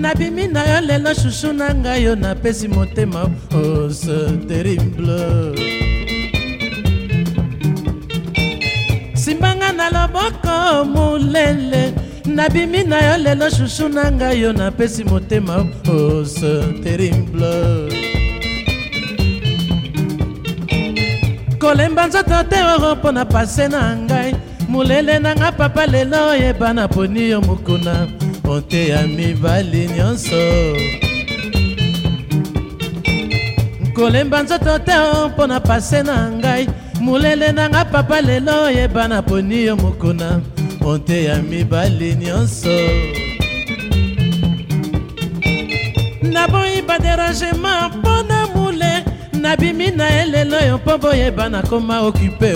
nabimi na yo lelo shushu na ngai yo napesi motema oh c'est terrible simbanga na loboko mulele nabimi na yo lelo shushu na ngai yo napesi motema oh c'est terrible kolemba nzoto te oro mpo na pase na ngai mulele na nga papa lelo oyeba na poni yo mokuna onte ya mibali nyonso kolemba nzoto te mpo na pase na ngai mulele na nga papa lelo oyeba na poni yo mokuna onte ya mibali nyonso naboyi baderangement mpo na mule nabimi na elelo yo mpo boyeba nakoma okipe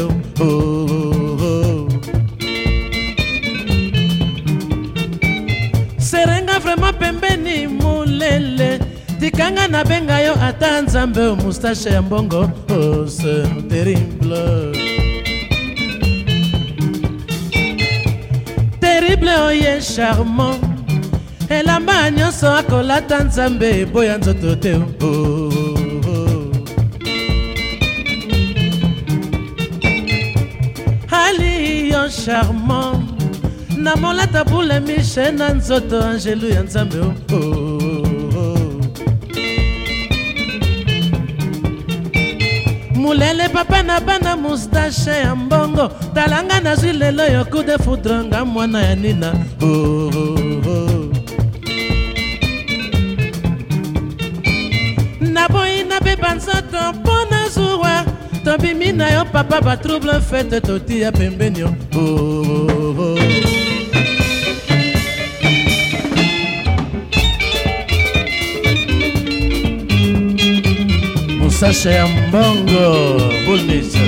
serenga vraiment pembeni mulele tikanga nabenga yo ata nzambe o moustache ya mbongo oh c'est terrible terrible oye charmant elamba nyonso akolata nzambe eboya nzoto te hali yo charmant namolata bule mishe na nzoto angelu ya nzambe mulele papa na bana moustache ya mbongo talanga nazwi lelo yo coup de foudre nga mwana ya nina naboyi nabeba nzoto mpo nazuwa tobimi na yo papa batrouble fete toti ya pembeni yo Moustache ya mbongo bulmisa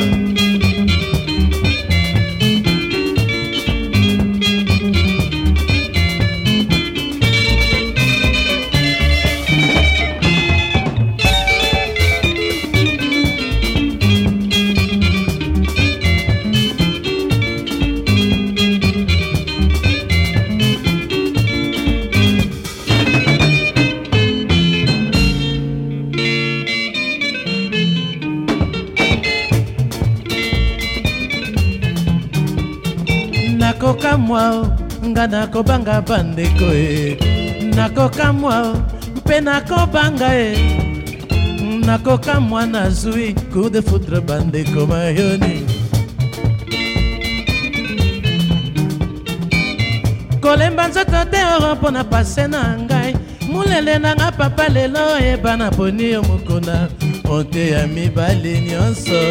nakoka mwa nga nakobanga bandeko nakoka mwa mpe nakobanga nakoka mwa nazwi coup de foudre bandeko mayoni kolemba nzoto te oro mpo na pase na ngai mulele na nga papa lelo oyeba na poni yo mokona onte ya mibali nyonso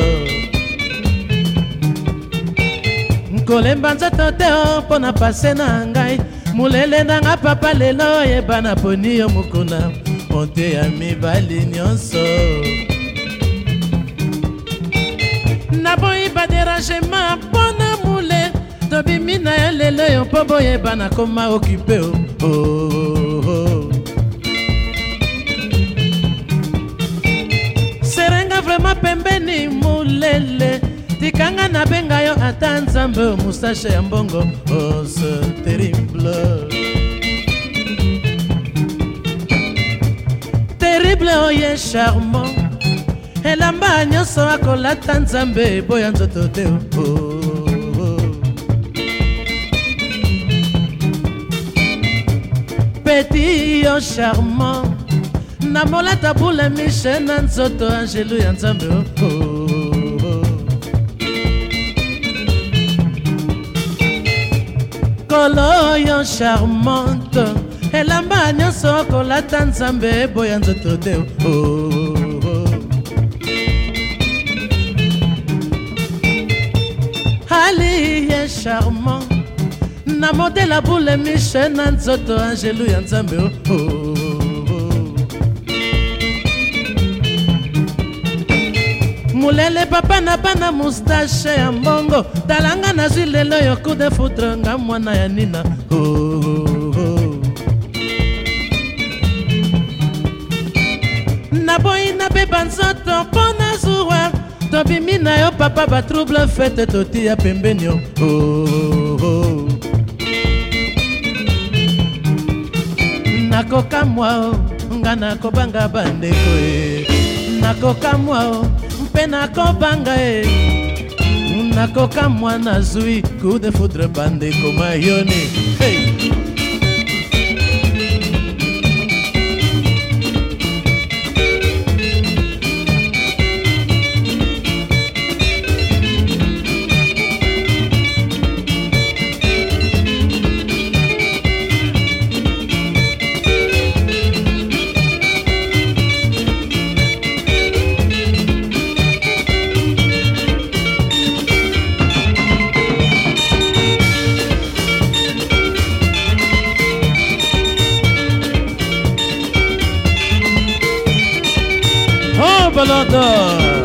kolemba nzoto te mpo na pase na ngai mulele na nga papa lelo oyeba na poni yo mokuna onte ya mibali nyonso naboyi baderangement mpo na mule tobimi na yo lelo yo mpo boyeba nakoma okipe serenga vraiment pembeni mulele tikanga nabenga yo ata nzambe o moustache ya mbongo oh c'est terrible terrible oye charmant elamba nyonso akolata nzambe eboya nzoto te petit yo charmant namolata bule mishe na nzoto angelu ya nzambe kolo yo charmante elamba nyonso kolata nzambe eboya nzoto te hali ye charmant namodela bule mishe na nzoto angelu ya nzambe mulele papa na bana moustache ya mbongo talanga nazwi lelo yo coup de foudre nga mwana ya nina naboyi nabeba nzoto mpo nazuwa tobimi na yo papa batrouble fete toti ya pembeni yo nakokamwa nga nakobanga bandeko nakokamwa mpe nakobanga nakokamwa nazwi coup de foudre bandeko mayoni hey. Balondo